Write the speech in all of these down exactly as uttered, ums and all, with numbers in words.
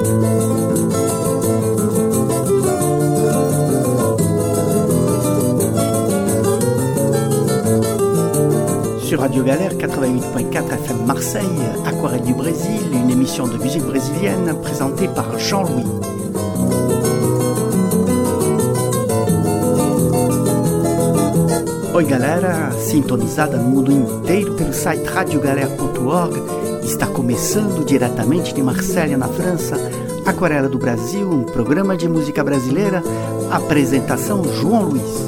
Sur Radio Galère quatre-vingt-huit point quatre F M Marseille, Aquarelle du Brésil, une émission de musique brésilienne présentée par Jean-Louis. Oi galera, sintonizada no mundo inteiro pelo site radio galera ponto org, está começando diretamente de Marselha, na França, Aquarela do Brasil, um programa de música brasileira, apresentação João Luiz.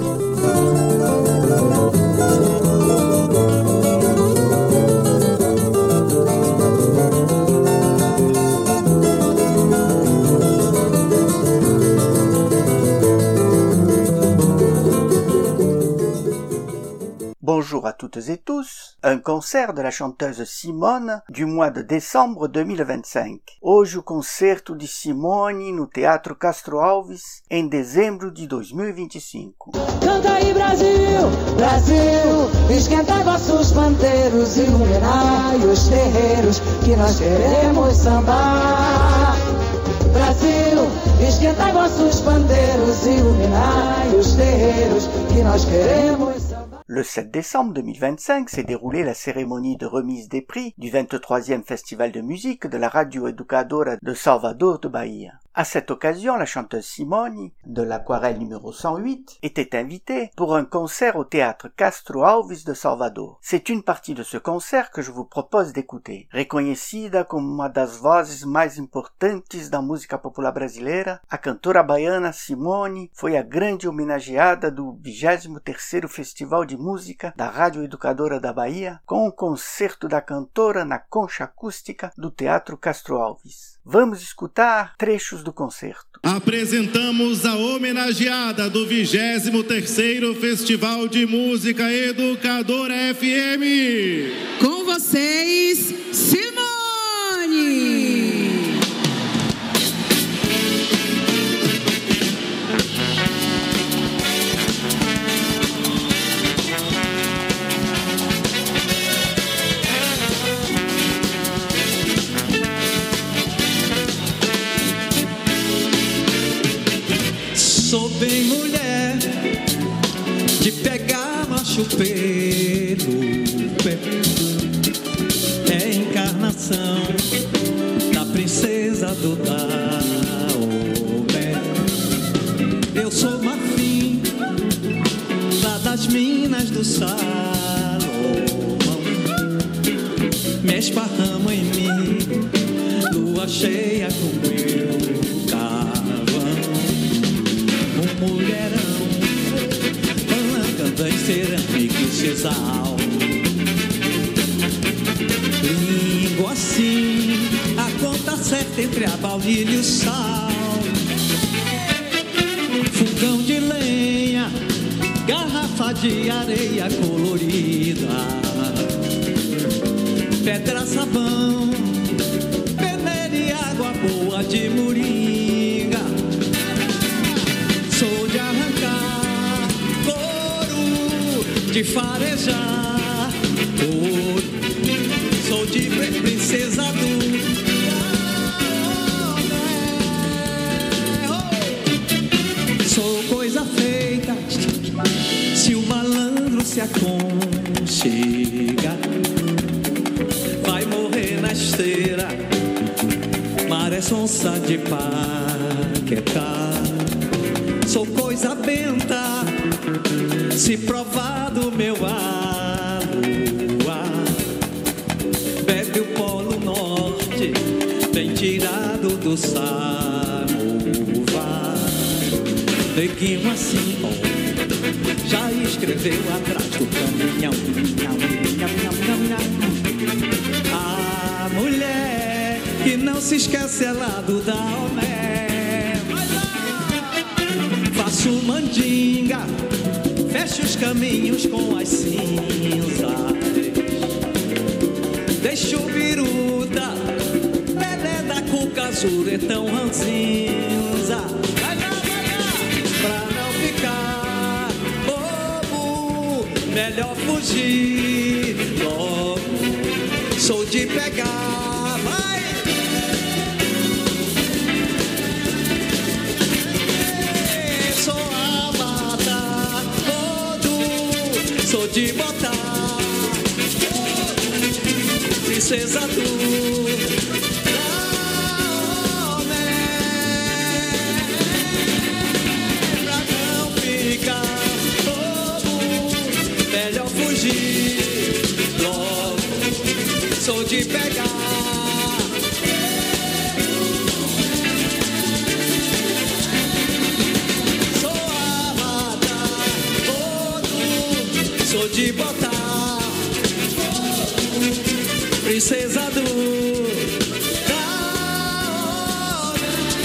Bonjour à toutes et tous, un concert de la chanteuse Simone du mois de décembre dois mil e vinte e cinco. Hoje o concerto de Simone no Teatro Castro Alves em dezembro de dois mil e vinte e cinco. Canta aí Brasil, Brasil, esquentai vossos pandeiros, iluminai os terreiros que nós queremos sambar. Brasil, esquentai vossos pandeiros, iluminai os terreiros que nós queremos sambar. Le sept décembre deux mille vingt-cinq s'est déroulée la cérémonie de remise des prix du vingt-troisième Festival de musique de la Radio Educadora de Salvador de Bahia. À cette occasion, la chanteuse Simone, de l'Aquarelle numéro cent huit, était invitée pour un concert au Théâtre Castro Alves de Salvador. C'est une partie de ce concert que je vous propose d'écouter. Reconhecida como uma das vozes mais importantes da música popular brasileira, a cantora baiana Simone foi a grande homenageada do vigésimo terceiro Festival de Música da Rádio Educadora da Bahia, com o concerto da cantora na concha acústica do Teatro Castro Alves. Vamos escutar trechos do concerto. Apresentamos a homenageada do vigésimo terceiro Festival de Música Educadora F M. Com vocês, Simone! Sou bem mulher de pegar macho pelo pé. É encarnação da princesa do Daomé. Eu sou Marfim, lá das minas do Salomão. Me esparramo em mim, lua cheia com meu carvão. Mulherão, palancando em cerâmica e sisal. Língua assim, a conta certa entre a baunilha e o sal. Fogão de lenha, garrafa de areia colorida. Pedra, sabão, peneira e água boa de moringa. Sou de arrancar couro, de farejar ouro. Sou de princesa do oh. Sou coisa feita, se o malandro se aconchega, vai morrer na esteira, maré sonsa de Paquetá. Sou coisa benta, se provar do meu ar, bebe o polo norte, bem tirado do samovar. Neguinho assim, bom, já escreveu atrás do caminhão. A mulher que não se esquece é lá do Daomé. Faço mandinga, fecho os caminhos com as cinzas. Deixo biruta, Pelé da Cuca Zuretão ranzinza. Vai lá, vai lá, pra não ficar bobo, melhor fugir logo. Sou de pegar, vai. princesa do pra não ficar bobo, melhor fugir logo, sou de pegar. Sou de botar, princesa do da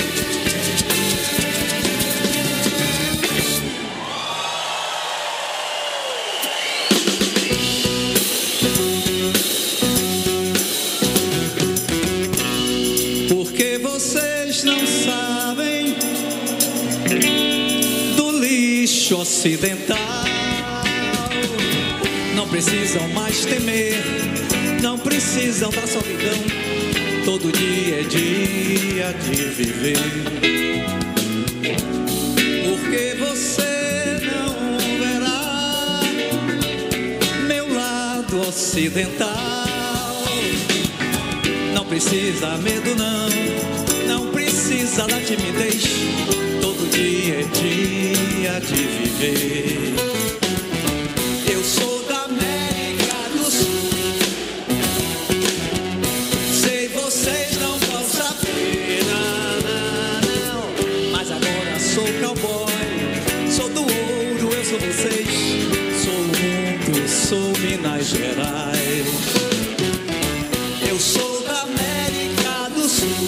porque vocês não sabem do lixo ocidental. Não precisam mais temer, não precisam da solidão. Todo dia é dia de viver. Porque você não verá meu lado ocidental. Não precisa medo não, não precisa da timidez. Todo dia é dia de viver. Eu sou da América do Sul. Sei vocês não vão saber, não, não, não. Mas agora sou cowboy, sou do ouro, eu sou vocês. Sou o mundo, sou Minas Gerais. Eu sou da América do Sul.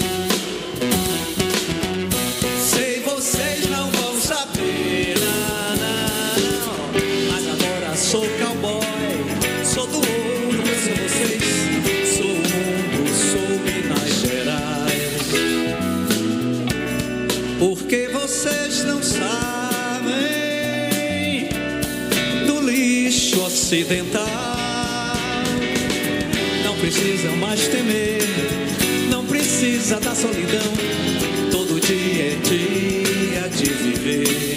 Sei vocês não vão saber, não, não, não. Mas agora sou cowboy, sou do ouro, eu sou vocês. Sou o mundo, sou Minas Gerais. Porque vocês não sabem do lixo ocidental. Não precisam mais temer, não precisa da solidão. Todo dia é dia de viver.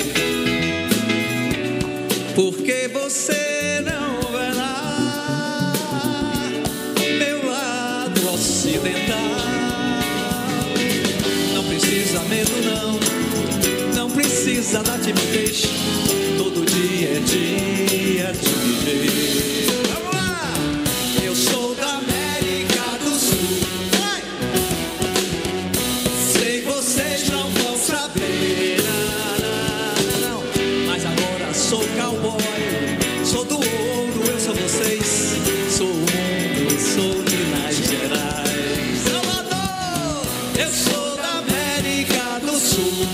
Porque você não verá meu lado ocidental. Não precisa medo não, não precisa da timidez. Todo dia é dia de viver. Vamos lá! Eu sou da América do Sul. Vai! Sei vocês não vão saber, não, não, não. Mas agora sou cowboy, sou do ouro, eu sou vocês. Sou o mundo, sou Minas Gerais. Salvador! Eu sou da América do Sul.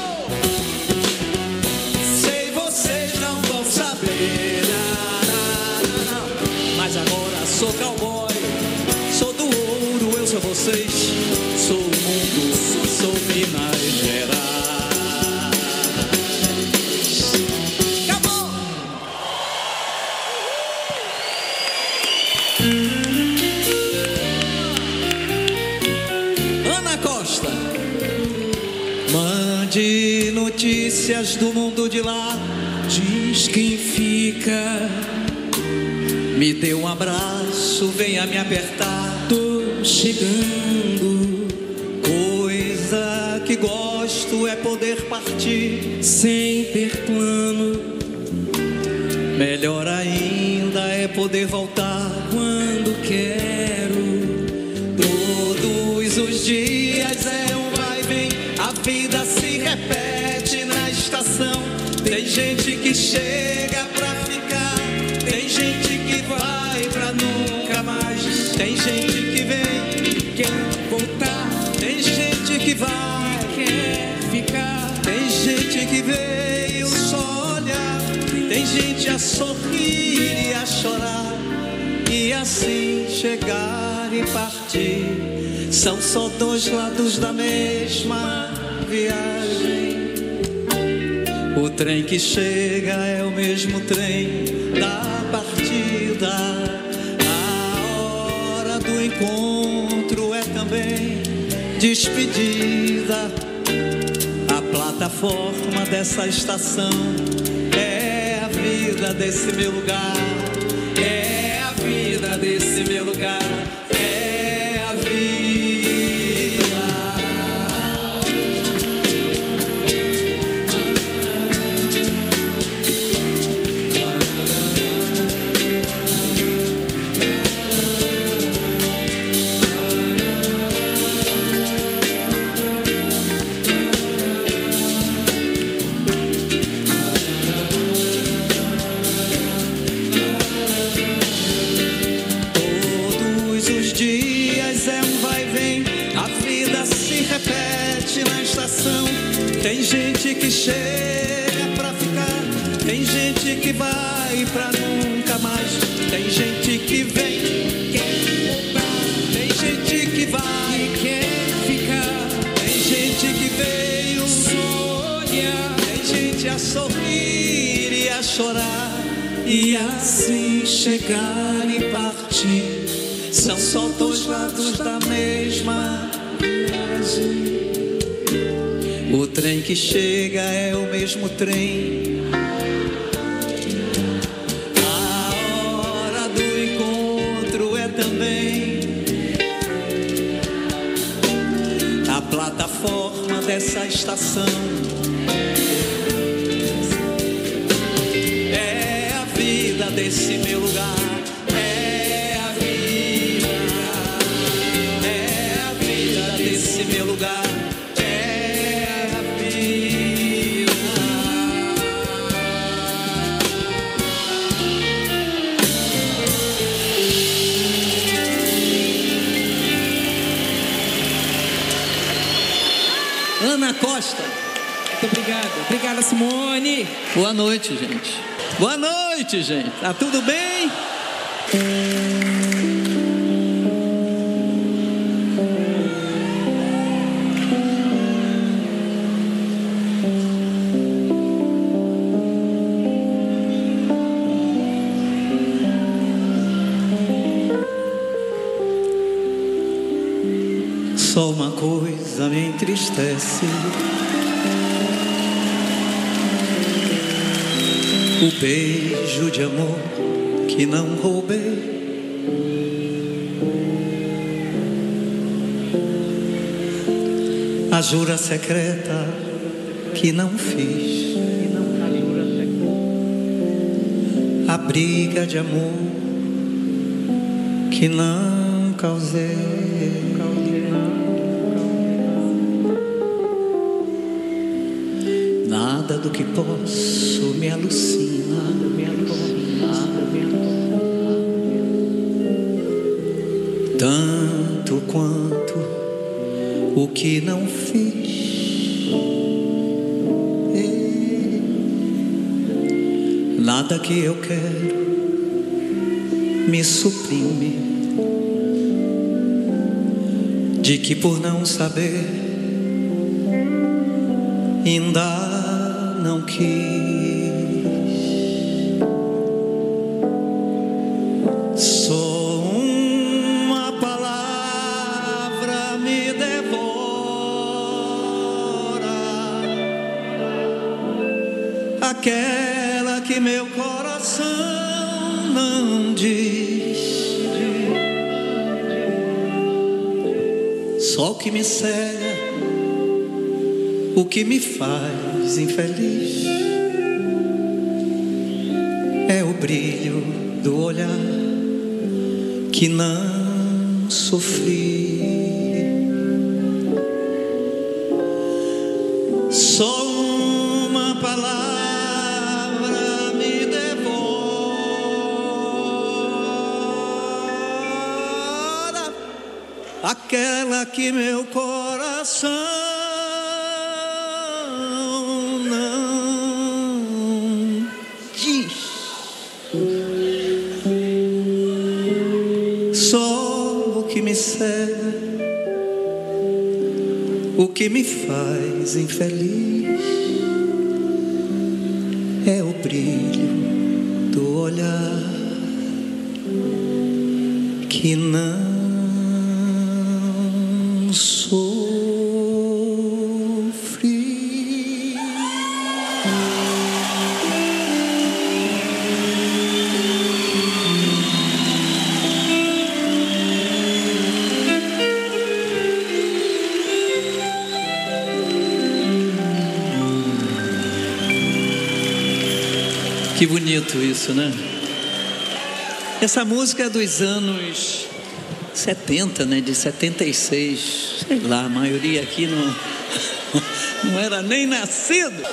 Sei vocês não vão saber, não, não, não. Mas agora sou cowboy, sou do ouro, eu sou vocês. Sou o mundo, sou Minas Gerais. Acabou! Ana Costa. Mande notícias do mundo de lá, diz quem fica. Me dê um abraço, venha me apertar. Tô chegando. Coisa que gosto é poder partir sem ter plano. Melhor ainda é poder voltar quando quero. Todos os dias é um vai e vem, a vida se repete na estação. Tem gente que chega pra ficar, tem gente que vai pra nunca mais. Tem gente que vem, quer voltar. Tem gente que vai, quer ficar. Tem gente que veio só olhar. Tem gente a sorrir e a chorar, e assim chegar e partir. São só dois lados da mesma viagem. O trem que chega é o mesmo trem da partida. A hora do encontro é também despedida. A plataforma dessa estação é a vida desse meu lugar. É a vida desse meu lugar. É Tem gente que chega pra ficar, tem gente que vai pra nunca mais. Tem gente que vem, quer voltar, tem gente que vai e quer ficar. Tem gente que veio sonhar, tem gente a sorrir e a chorar, e assim chegar e partir. São só dois lados da mesma viagem. O trem que chega é o mesmo trem. A hora do encontro é também a plataforma dessa estação. É a vida desse meu lugar. É a vida, é a vida desse meu lugar. Ana Costa. Muito obrigada. Obrigada, Simone. Boa noite, gente. Boa noite, gente. Tá tudo bem? Só uma coisa me entristece: o beijo de amor que não roubei. A jura secreta que não fiz. A briga de amor que não causei. Nada do que posso me alucina, me alucina, me alucina. Tanto quanto o que não fiz. Nada que eu quero me suprime, de que por não saber ainda não quis. Só uma palavra me devora, aquela que meu coração não diz. Só o que me cega, o que me faz infeliz, é o brilho do olhar que não sofri. Só uma palavra me devora, aquela que meu coração não diz. Só o que me cega, o que me faz infeliz, é o brilho do olhar que não sofre. Que bonito isso, né? Essa música é dos anos setenta, né? De setenta e seis. Sei lá, a maioria aqui não, não era nem nascido.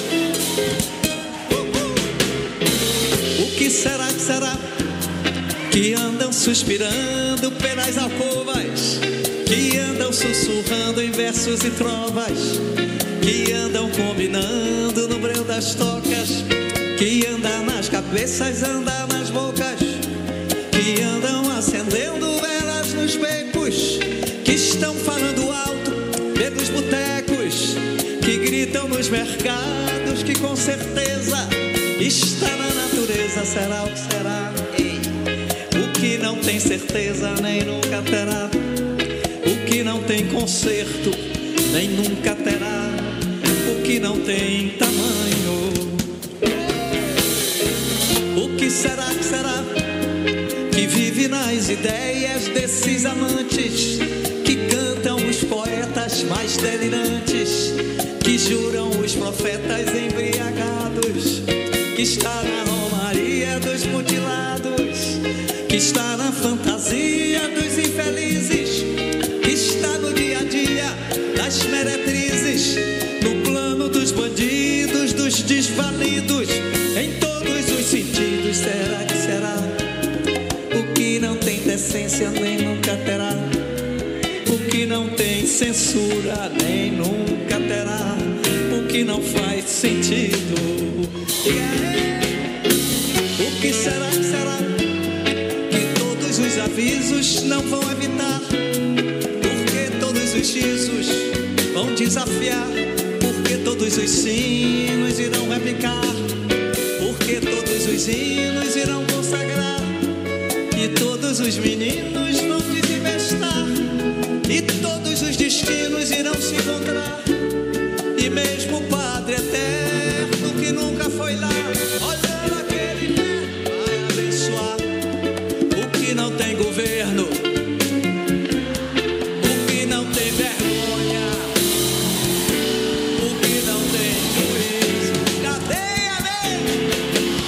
O que será que será que andam suspirando pelas alcovas, que andam sussurrando em versos e trovas, que andam combinando no breu das tocas, que andam nas cabeças, andam nas bocas, que andam acendendo velas nos becos, que estão falando alto pelos botecos, que gritam nos mercados, que com certeza está na natureza. Será o que será? Ei. O que não tem certeza nem nunca terá, o que não tem conserto nem nunca terá, o que não tem tamanho. O que será que será que vive nas ideias desses amantes, que cantam os poetas mais delirantes, que juram os profetas embriagados, que está na romaria dos mutilados, que está na fantasia dos infelizes, que está no dia a dia das meretrizes, no plano dos bandidos, dos desvalidos, em todos os sentidos. Será que será o que não tem decência nem nunca terá, o que não tem censura nem nunca terá, o que não faz sentido? O que será que será que todos os avisos não vão evitar, porque todos os risos vão desafiar, porque todos os sinos irão replicar, porque todos os hinos irão consagrar, e todos os meninos vão desinvestar, e todos os destinos irão se encontrar, e mesmo o Padre Eterno que nunca foi lá, olhando aquele pé, vai abençoar o que não tem governo, o que não tem vergonha, o que não tem juízo. Cadê a lei?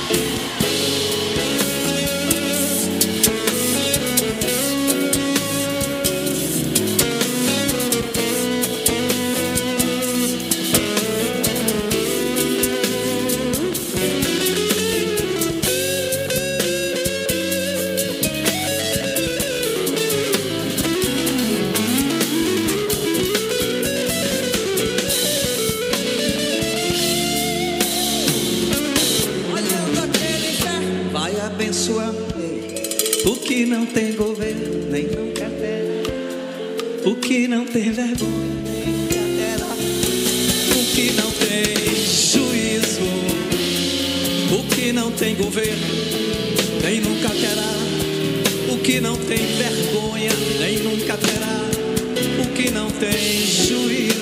O que não tem governo nem nunca terá, o que não tem vergonha nem nunca terá, o que não tem juízo, o que não tem governo nem nunca terá, o que não tem vergonha nem nunca terá, o que não tem juízo.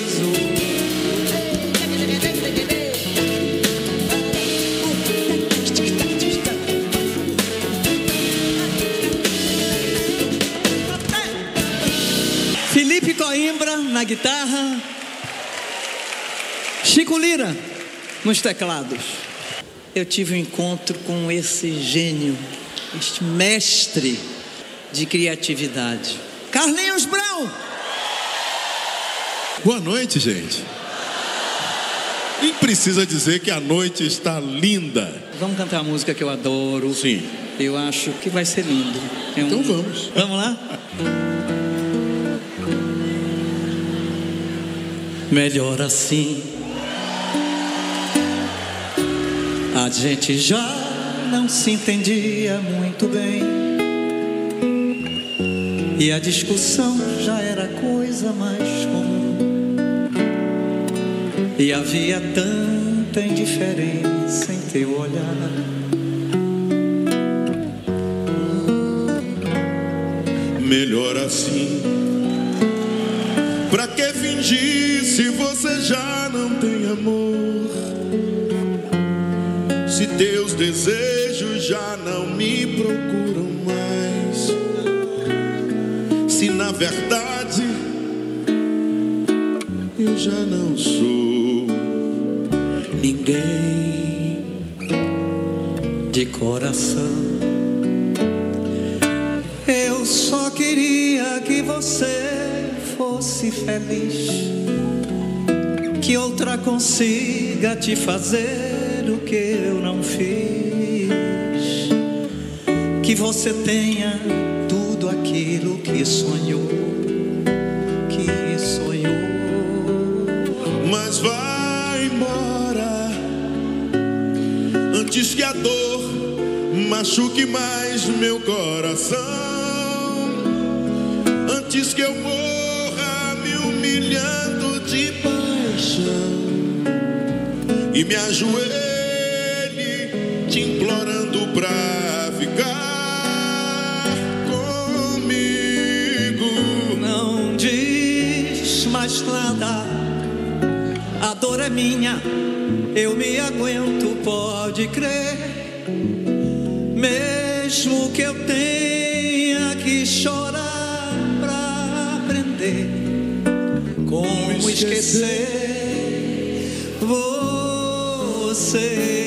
Felipe Coimbra na guitarra, Chico Lira nos teclados. Eu tive um encontro com esse gênio, este mestre de criatividade, Carlinhos Brown. Boa noite, gente. E precisa dizer que a noite está linda. Vamos cantar a música que eu adoro. Sim. Eu acho que vai ser lindo. É um... Então vamos. Vamos lá? Melhor assim, a gente já não se entendia muito bem, e a discussão já era coisa mais comum, e havia tanta indiferença em teu olhar. Melhor assim, pra que fingir se você já não tem amor? Se teus desejos já não me procuram mais, se na verdade eu já não sou ninguém de coração. Eu só queria que você fosse feliz, que outra consiga te fazer o que eu não fiz, que você tenha tudo aquilo que sonhou, que sonhou. Mas vai embora antes que a dor machuque mais meu coração, antes que eu morra me humilhando de paixão e me ajoelhe te implorando pra ficar comigo. Não diz mais nada, a dor é minha, eu me aguento, pode crer. Mesmo que eu tenha que chorar pra aprender como esquecer você.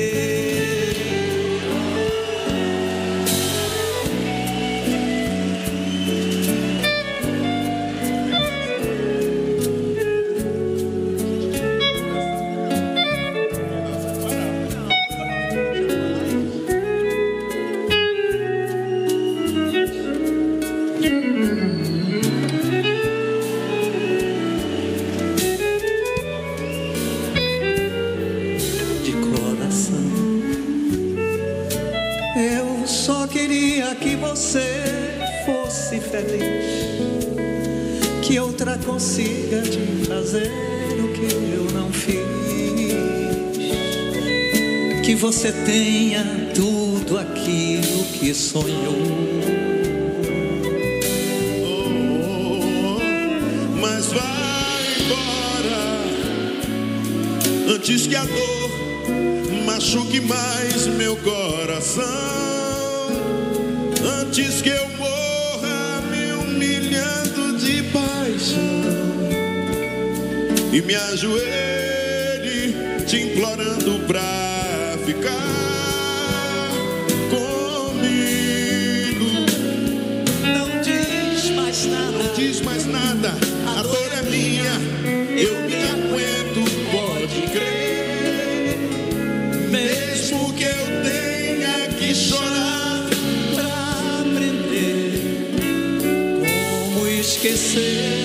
Que outra consiga te fazer o que eu não fiz, que você tenha tudo aquilo que sonhou. Oh, mas vai embora antes que a dor machuque mais meu coração, antes que eu e me ajoelhe te implorando pra ficar comigo. Não diz mais nada, não diz mais nada, a, a dor é minha, eu me aguento, pode crer. Mesmo que eu tenha que chorar pra aprender como esquecer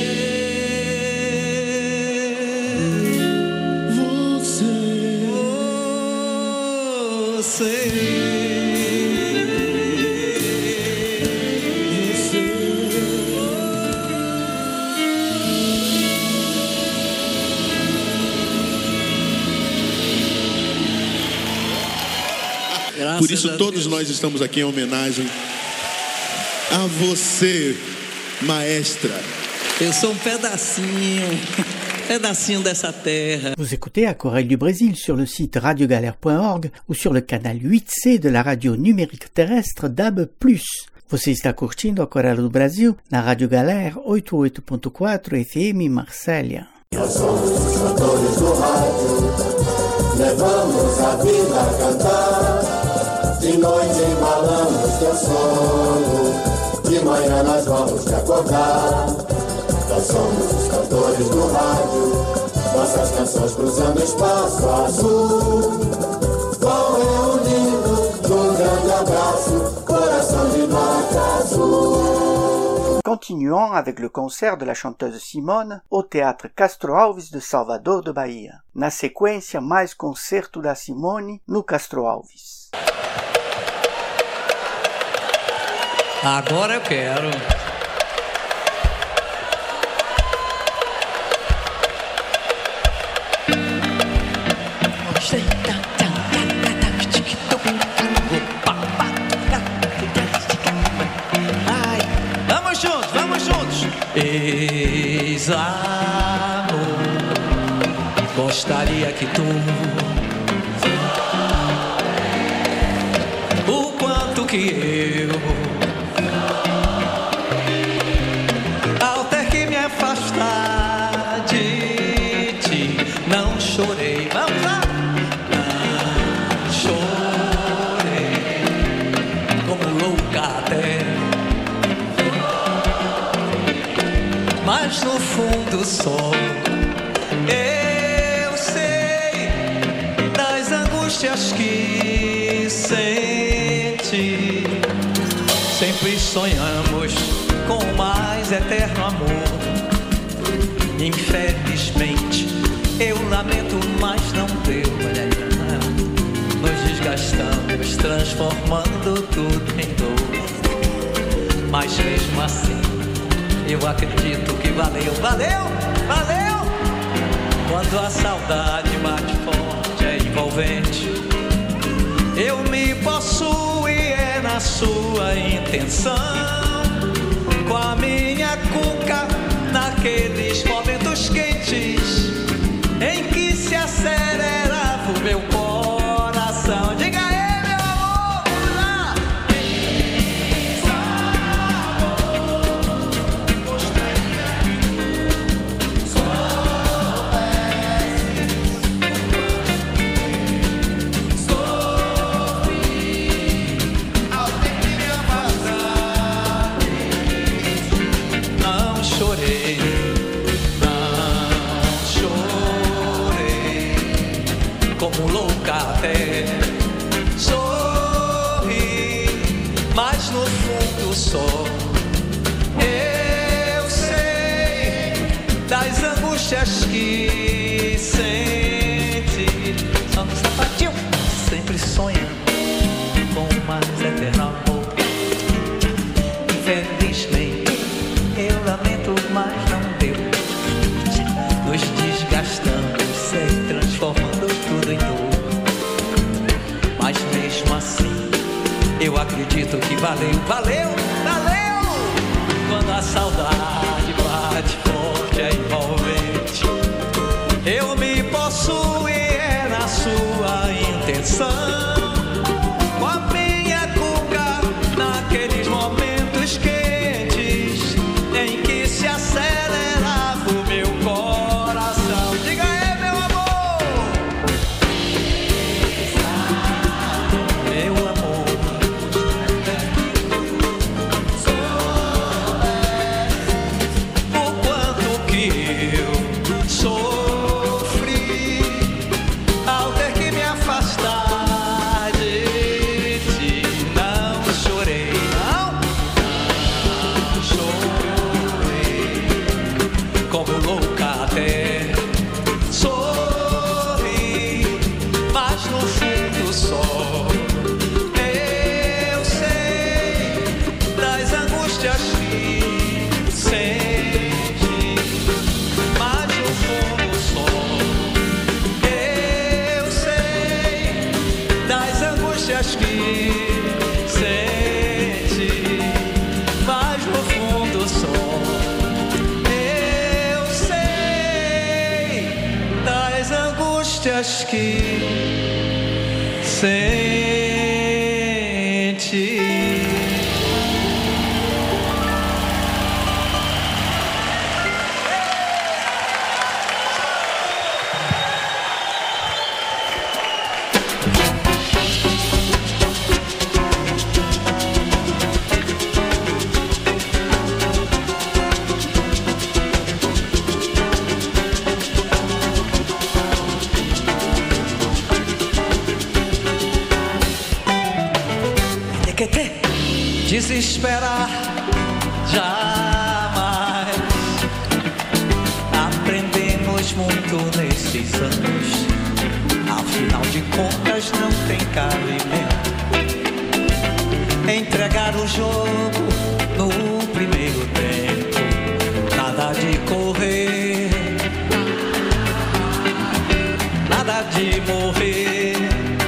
Por isso todos nós estamos aqui em homenagem a você, maestra. Eu sou um pedacinho, pedacinho dessa terra. Vous écoutez Aquarelle du Brésil sur le site radio galère point org ou sur le canal huit C de la radio numérique terrestre D A B plus. Você está curtindo Aquarelle do Brasil na Rádio Galera oitenta e oito ponto quatro F M Marsella. Nós somos os cantores do rádio, levamos a vida a cantar. De noite embalamos teu sono, de manhã nós vamos te acordar. Nós somos os cantores do rádio, nossas canções cruzando espaço azul. Vão reunindo num grande abraço, coração de norte azul. Continuons avec le concert de la chanteuse Simone au théâtre Castro Alves de Salvador de Bahia. Na sequência, mais concerto da Simone no Castro Alves. Agora eu quero. Ai, vamos juntos, vamos juntos. Ex-amor, gostaria que tu o quanto que eu afastar de ti, não chorei, vamos lá, não chorei, como louca até, mas no fundo só eu sei das angústias que senti. anos com o mais eterno amor. Infelizmente, eu lamento, mas não deu. Olha aí, nos desgastamos, transformando tudo em dor. Mas mesmo assim, eu acredito que valeu, valeu, valeu. Quando a saudade bate forte, é envolvente. Eu me possuo e é na sua intenção. Com a minha cuca, naqueles momentos quentes em que se acelerava o meu coração. Diga aí, meu amor, vamos lá! Não chorei, não chorei, como louca até sorri, mas no fundo só eu sei das angústias que sente. Só no sapatinho, sempre sonhando com o mais eterno amor. Infelizmente, eu lamento, mas não deu. Nos desgastamos, sei, transformando tudo em dor. Mas mesmo assim, eu acredito que valeu, valeu, valeu. Quando a saudade bate forte, é envolvente. Eu me possuo e é na sua intenção. Com a minha cuca, naqueles momentos quentes em que se acelerava o meu coração. Diga aí, meu amor, meu amor. O quanto que eu sofri ao ter que me afastar de ti. Não chorei, não, não chorei, como louca até sorri, mas no fundo só eu sei das angústias que sente. Mas no fundo só eu sei das angústias que sente. Mas no fundo só eu sei das angústias que sente. Desesperar jamais. Aprendemos muito nesses anos. Afinal de contas não tem cabimento entregar o jogo no primeiro tempo. Nada de correr, nada de morrer,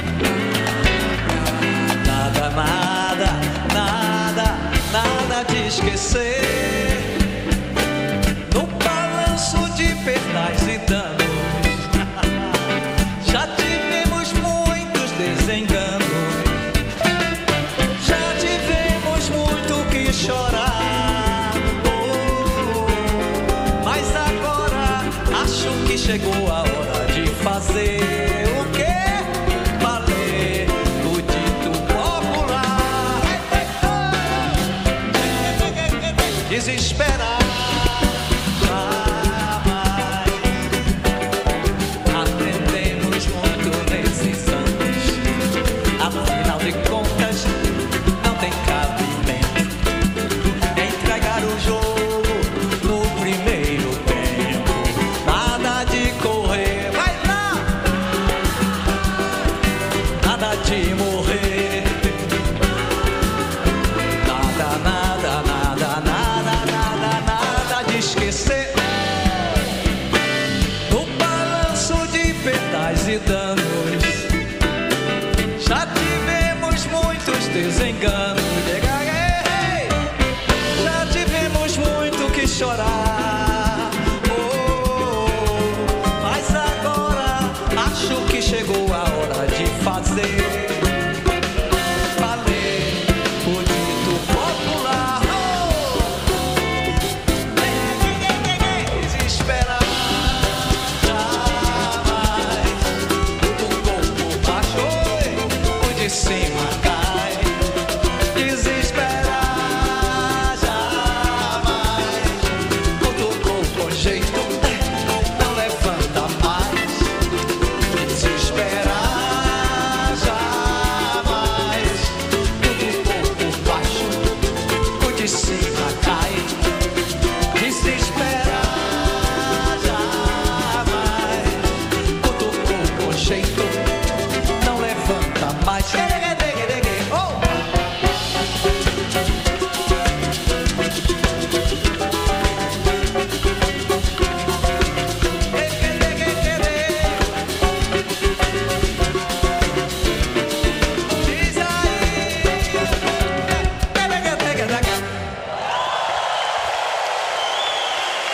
nada, nada, nada, nada de esquecer. No balanço de perdas e danos, já tivemos muitos desenganos, já tivemos muito que chorar. Oh, mas agora acho que chegou a hora de fazer o quê? Valer o dito popular. Desesperar jamais. Aprendemos muito nesses anos. Afinal de contas, não tem cabimento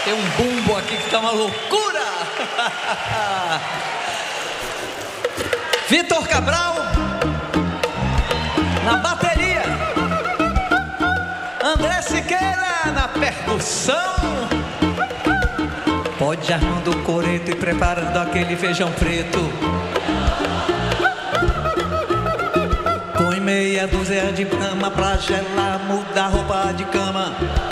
Tem um bumbo aqui que tá uma loucura. Vitor Cabral na bateria, André Siqueira na percussão. Pode armando o coreto e preparando aquele feijão preto. Põe meia dúzia de brama pra gelar, muda a roupa de cama.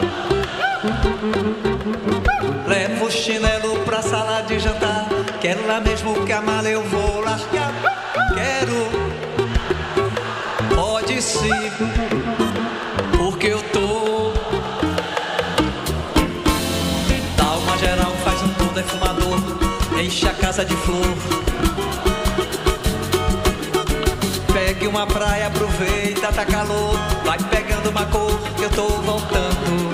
Leva o chinelo pra sala de jantar, que é lá mesmo que a mala eu vou largar. Quero, pode ser, porque eu tô. Dá uma geral, faz um tom defumador, enche a casa de flor. Pegue uma praia, aproveita, tá calor, vai pegando uma cor que eu tô voltando.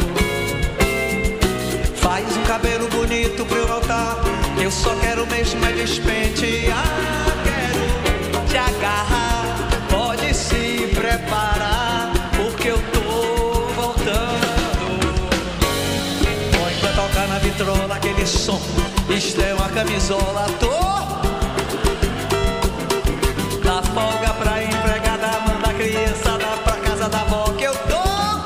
Faz um cabelo bonito pra eu notar, eu só quero mesmo é despentear. Quero te agarrar, pode se preparar, porque eu tô voltando. Põe pra tocar na vitrola aquele som, isto é uma camisola. Tô dá folga pra empregada, manda a criançada pra casa da avó que eu tô.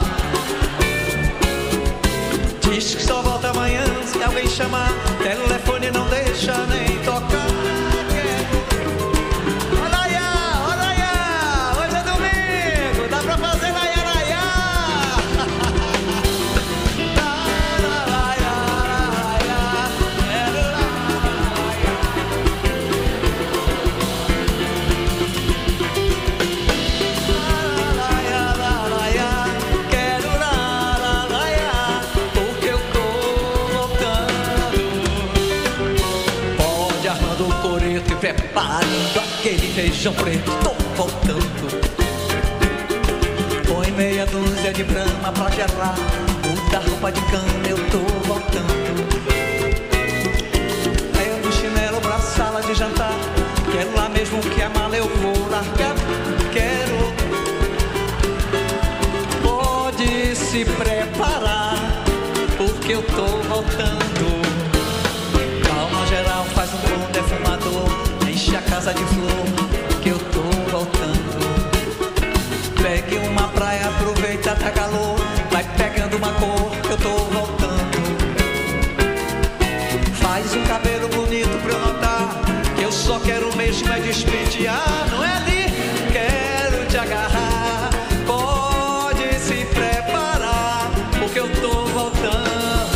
Diz que só volta amanhã, se alguém chamar, telefone não deixa nem tocar. Olha aí, olha aí, hoje é domingo, dá pra fazer laiá, laiá. Preparando aquele feijão preto, tô voltando. Põe meia dúzia de brama pra gelar, muda a roupa de cama, eu tô voltando. Leva o chinelo pra sala de jantar, que é lá mesmo que a mala eu vou largar. Quero, pode se preparar, porque eu tô voltando. Calma geral, faz um bom defumador, enche a casa de flor, que eu tô voltando. Pegue uma praia, aproveita, tá calor, vai pegando uma cor, que eu tô voltando. Faz um cabelo bonito pra eu notar, que eu só quero mesmo é despentear. Não é ali, quero te agarrar, pode se preparar, porque eu tô voltando.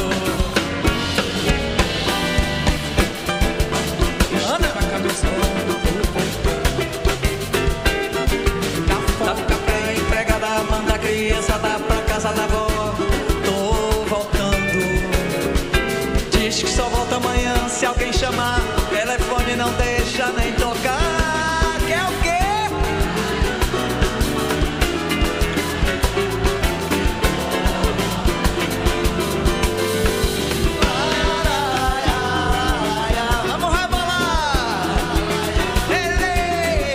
Manda a criançada pra casa da avó, tô voltando. Diz que só volta amanhã, se alguém chamar, telefone não deixa nem tocar. Quer o quê? Vamos rebolar! Ele!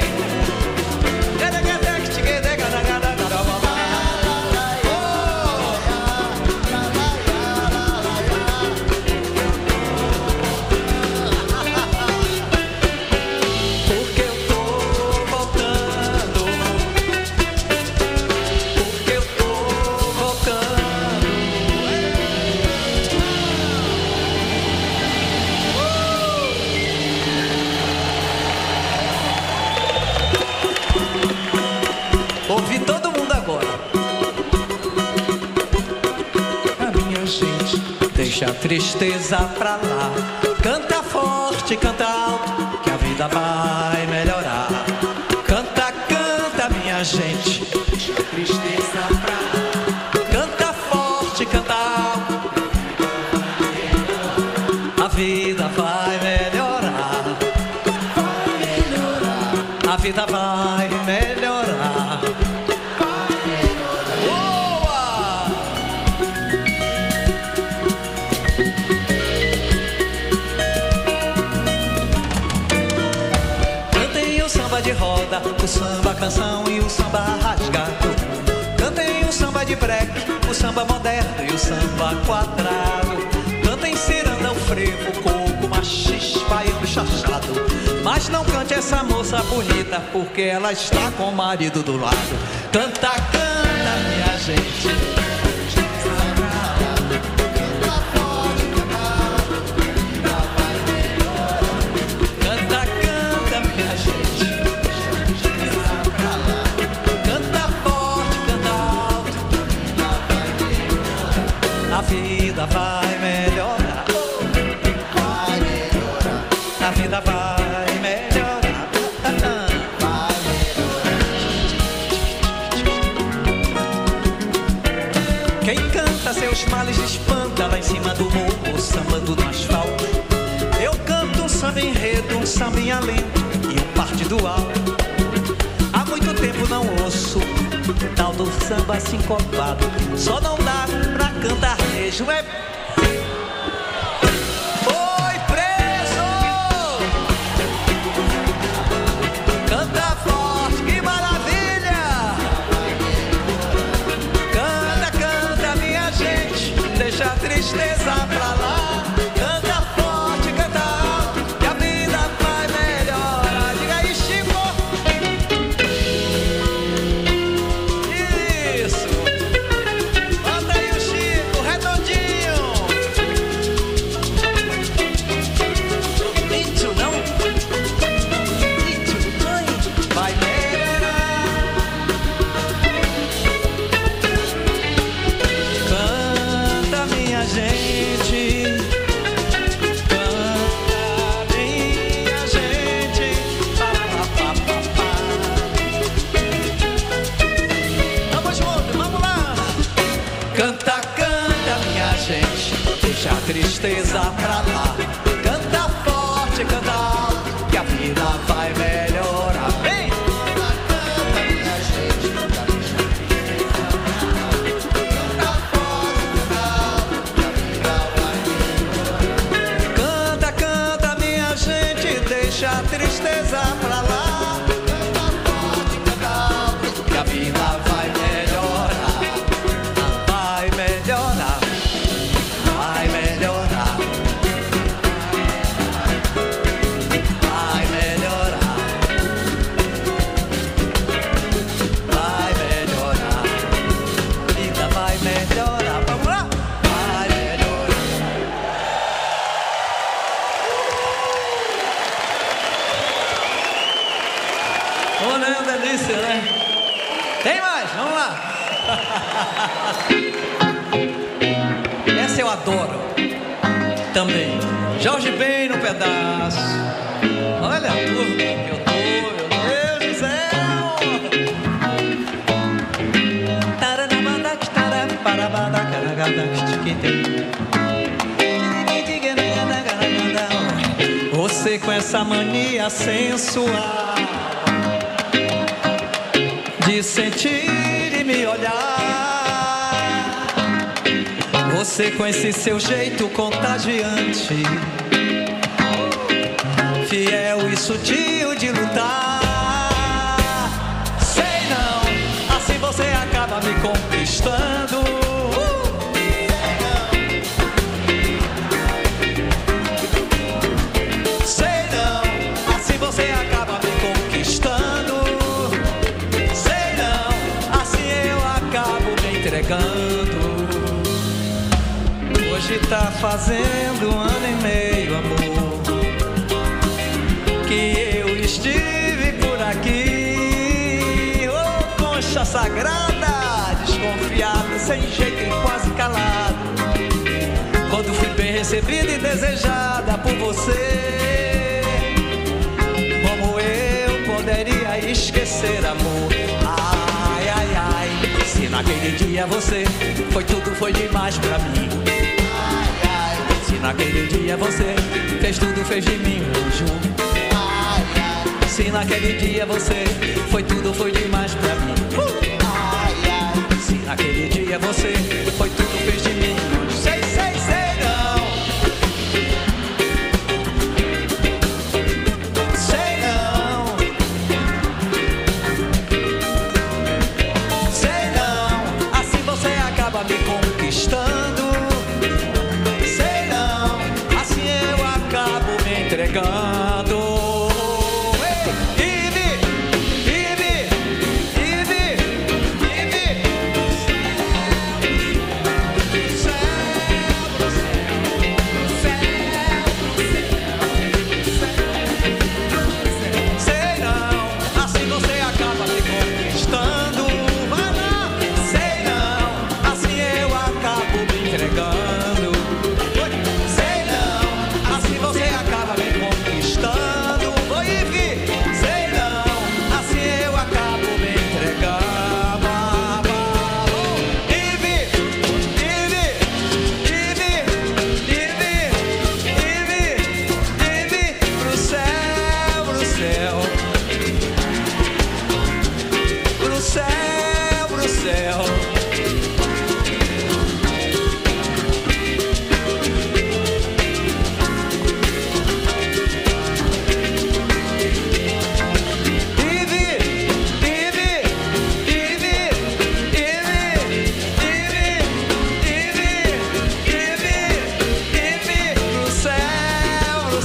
Ouvi todo mundo agora. A minha gente, deixa a tristeza pra lá. Canta forte, canta alto, que a vida vai melhorar. Canta, canta, minha gente, deixa a tristeza pra lá. Canta forte, canta alto, a vida vai melhorar. Vai melhorar. A vida vai melhorar. De roda, o samba canção e o samba rasgado. Cantem o samba de break, o samba moderno e o samba quadrado. Cantem Mas não cante essa moça bonita, porque ela está com o marido do lado. Canta, canta, minha gente. A vida vai melhorar, vai melhorar. A vida vai melhorar, vai melhorar. Quem canta seus males espanta lá em cima do morro, sambando no asfalto. Eu canto um samba enredo, um samba em alento e um partidual. Há muito tempo não ouço tal do samba sincopado. Só não dá pra cantar mesmo é... Oi, preso! Canta forte, que maravilha! Canta, canta, minha gente, deixa a tristeza pra lá. Canta forte, canta alto, que a vida vai melhorar. Diga aí, Chico! Tristeza pra lá, canta forte, canta alto, que a vida vai melhorar. Vem! Canta, minha gente, canta forte, canta alto, que a vida vai melhorar. Canta, canta, minha gente, deixa a tristeza pra lá. Canta forte, canta alto, que a vida vai melhorar. Vai melhorar. Vai melhorar, vai melhorar, vai melhorar, a vida vai melhorar, vamos lá, vai melhorar. Olha, é uma delícia, né? Tem mais, vamos lá. Essa eu adoro também. Jorge Ben no pedaço. Olha a turma que eu tô, meu Deus do céu. Você com essa mania sensual de sentir e me olhar, você com esse seu jeito contagiante, fiel e sutil de lutar. Sei não, assim você acaba me conquistando. Sei não, assim você acaba me conquistando. Sei não, assim eu acabo me entregando. Hoje tá fazendo um ano e meio, amor, que eu estive por aqui. Oh, concha sagrada, desconfiada, sem jeito e quase calado. Quando fui bem recebida e desejada por você, como eu poderia esquecer, amor? Ai, ai, ai, se naquele dia você foi tudo, foi demais pra mim. Se naquele dia você fez tudo, fez de mim um anjo. Se naquele dia você foi tudo, foi demais pra mim. uh! Se naquele dia você foi tudo, fez de mim um anjo. Sei, sei, sei não. Sei não. Sei não. Assim você acaba me conquistando. Entregando.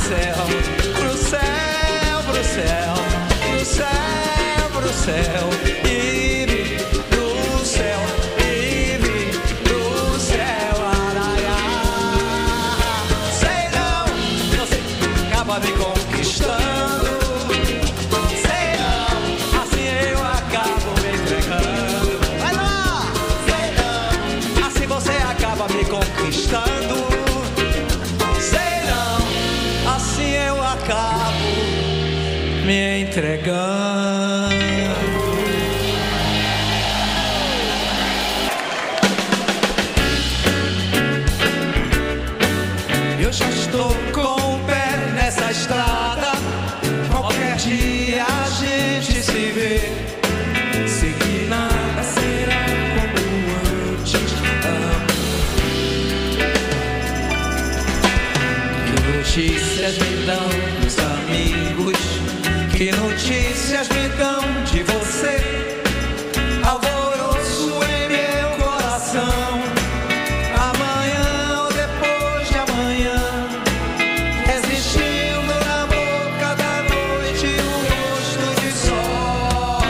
céu, pro céu, pro céu, pro céu, pro céu, e vi pro céu, e vi pro céu, araiá. Sei não, você acaba me conquistando. Sei não, assim eu acabo me entregando. Vai lá! Sei não, assim você acaba me conquistando. Sei não, assim eu acabo me entregando. Eu já estou com o pé nessa estrada. Qualquer dia a gente se vê. Sei que nada será como antes. Ah. Que notícias me dão dos amigos? Que notícias me dão de você? Alvoroço em meu coração. Amanhã ou depois de amanhã, resistindo na boca da noite o rosto de sol.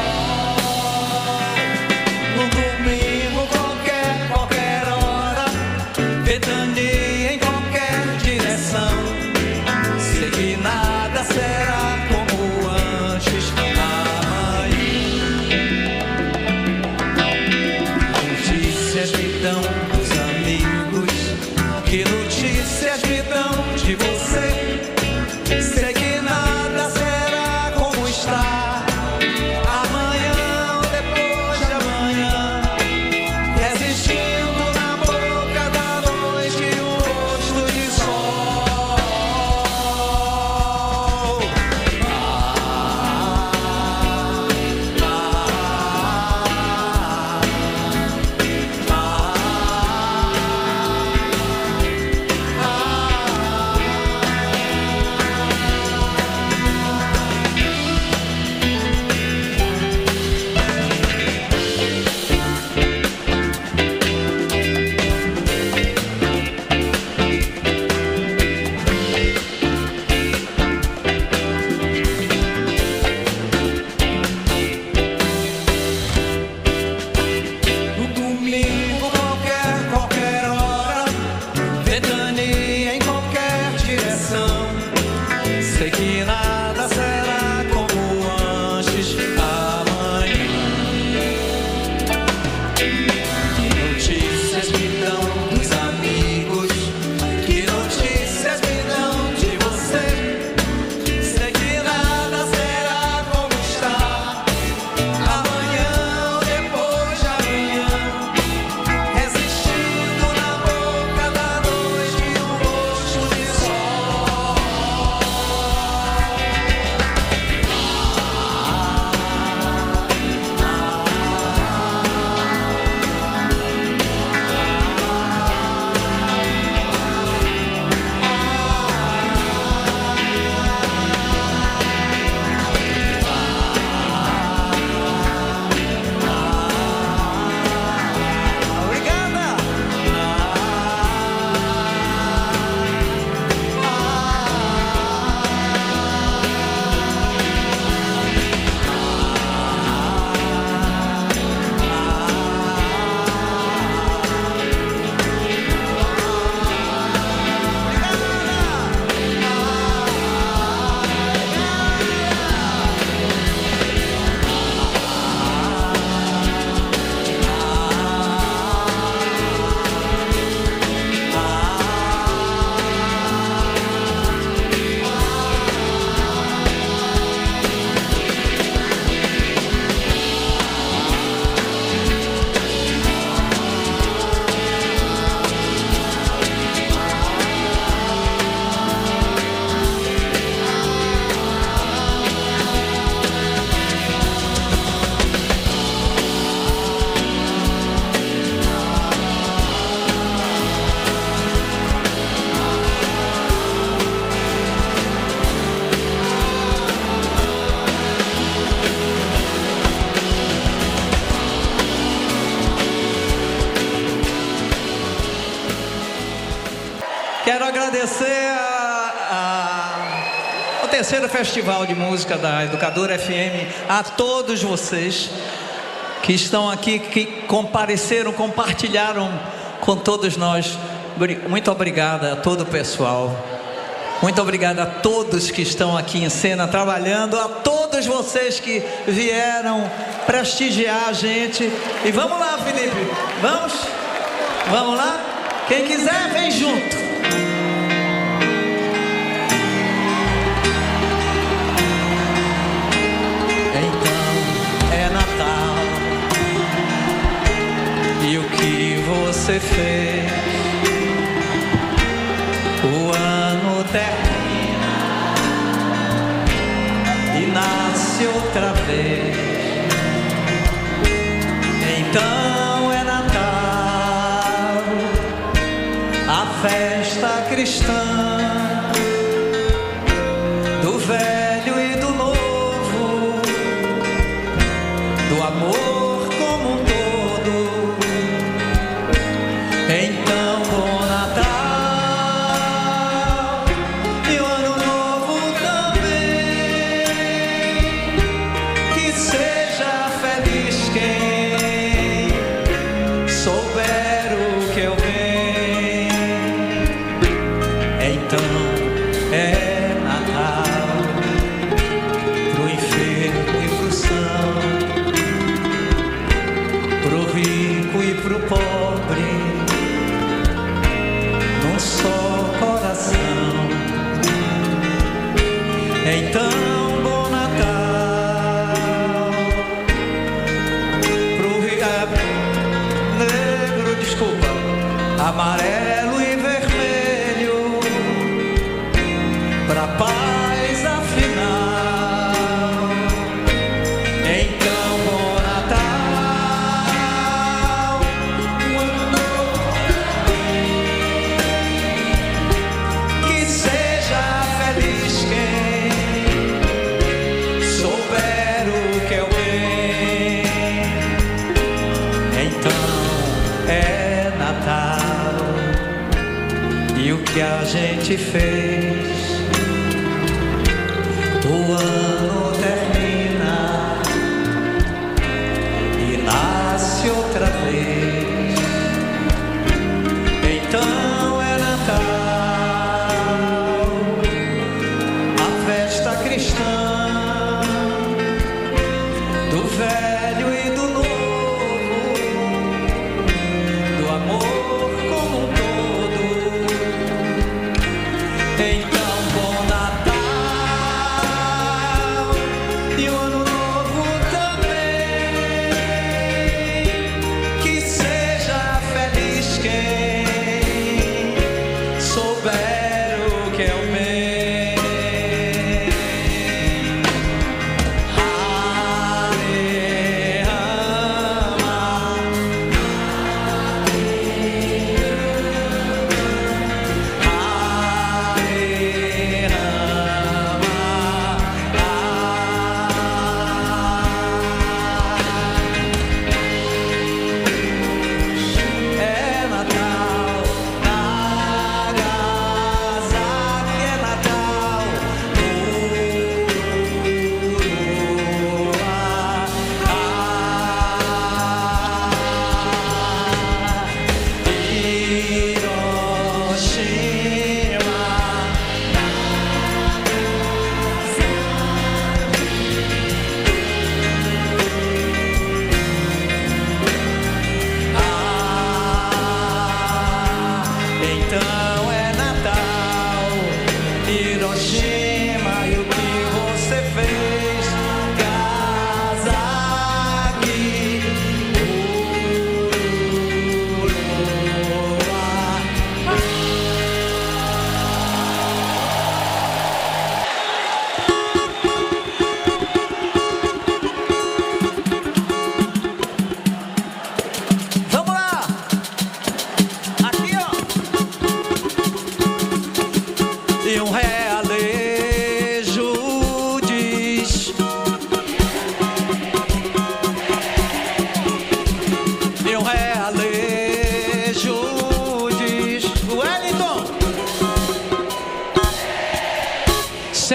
No domingo, qualquer, qualquer hora, ventania em qualquer direção. Sei que nada será como antes. Amanhã, notícias me dão dos amigos. Que notícias me dão de você? Sei que nada será como está. Amanhã ou depois de amanhã, resistindo na boca da noite o rosto de sol. No domingo, qualquer, qualquer hora, ventania em qualquer direção. Sei que nada será como antes. Amanhã, que notícias me dão dos amigos? Que notícias me dão de você? Sei que nada será como está. Amanhã ou depois de amanhã, resistindo na boca da noite o rosto de sol. Obrigada! Quero agradecer a, a terceiro Festival de Música da Educadora F M, a todos vocês que estão aqui, que compareceram, compartilharam com todos nós. Muito obrigada a todo o pessoal. Muito obrigado a todos que estão aqui em cena trabalhando, a todos vocês que vieram prestigiar a gente. E vamos lá, Felipe, vamos? Vamos lá? Quem quiser, vem junto. Então é Natal, e o que você fez? O ano termina e nasce outra vez. Então é Natal, a festa cristã, do velho e do novo, do amor como um todo. Então bom Natal. Então, bom Natal pro negro, desculpa, amarelo e vermelho, pra paz afinal. Então, bom Natal, que seja feliz quem e o que a gente fez. O ano termina e nasce outra vez. Então é Natal, a festa cristã, do velho e do novo, do amor como um todo. Então, bom Natal e o ano novo também. Que seja feliz quem souber o que é o bem. Ale, ama, ale.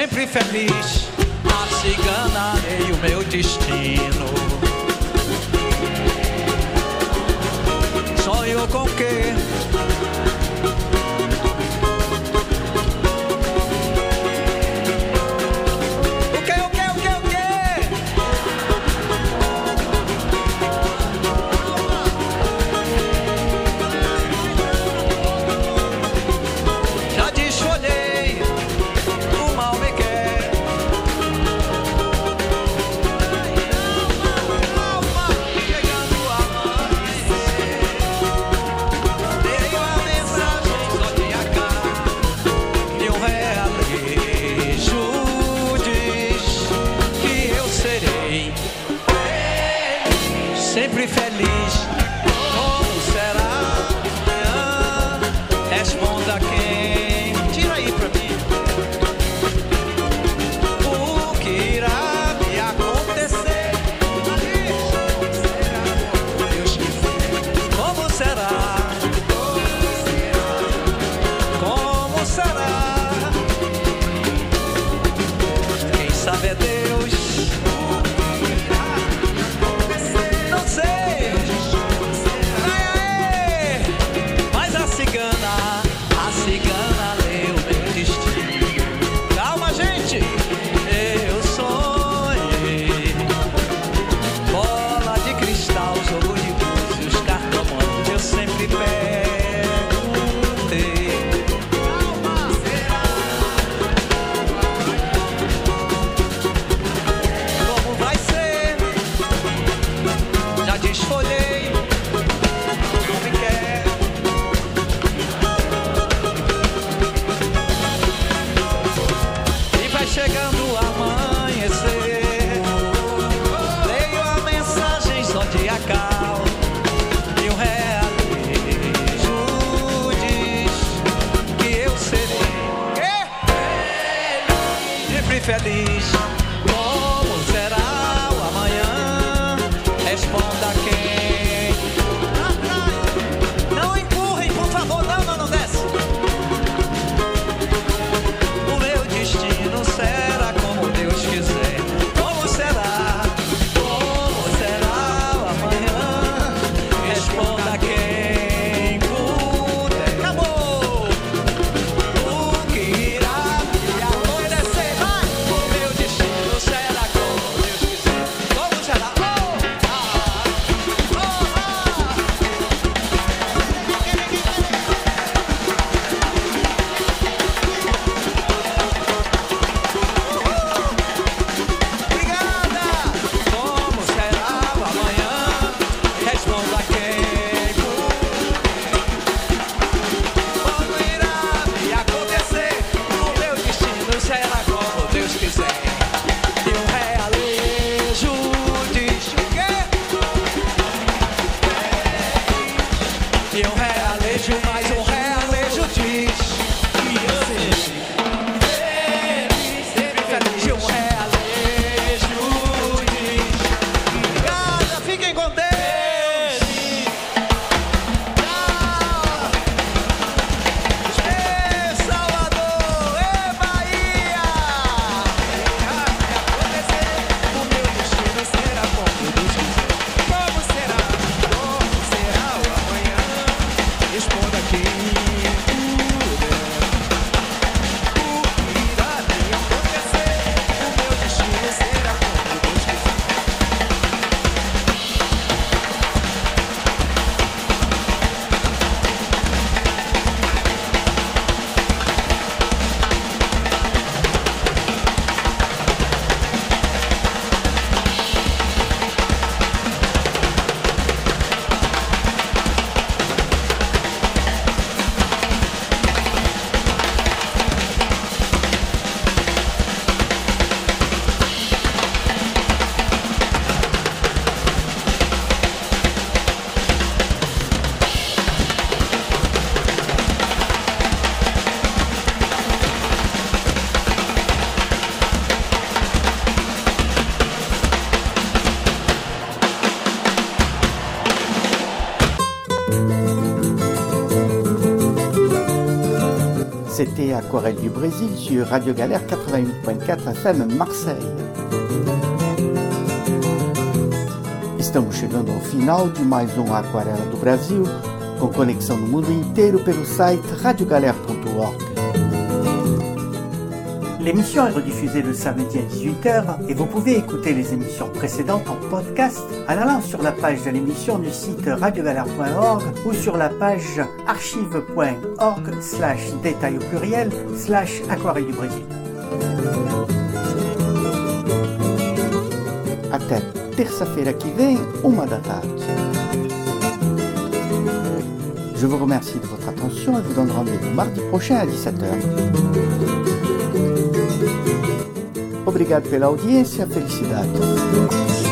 sempre feliz. A cigana e o meu destino. Sonho com quê? Sempre feliz, como será amanhã? Responda quem, tira aí pra mim. O que irá me acontecer? Deus quiser. Como será? Como será? Quem sabe é Deus. Chegando a amanhecer, leio a mensagem zodiacal e o realejo diz que eu serei sempre feliz. Como será o amanhã? Responda quem. Não empurrem, por favor, não, não, não desce. O meu destino será como Deus quiser. Como será? Como será o amanhã? Responda quem puder. Acabou. O que irá me acontecer? Vai! O meu destino C'était Aquarelle du Brésil sur Radio Galère quatre-vingt-huit point quatre F M Marseille. Estamos chegando ao final de mais um Aquarela do Brasil, com conexão no mundo inteiro pelo site radio galère point org. L'émission est rediffusée le samedi à dix-huit heures et vous pouvez écouter les émissions précédentes en podcast en allant sur la page de l'émission du site radio galère point org ou sur la page archive point org slash détail au pluriel slash aquarelle du Brésil. Até terça-feira que vem, uma da tarde. Je vous remercie de votre attention et vous donne rendez-vous mardi prochain à dix-sept heures. Obrigado pela audiência, felicidade.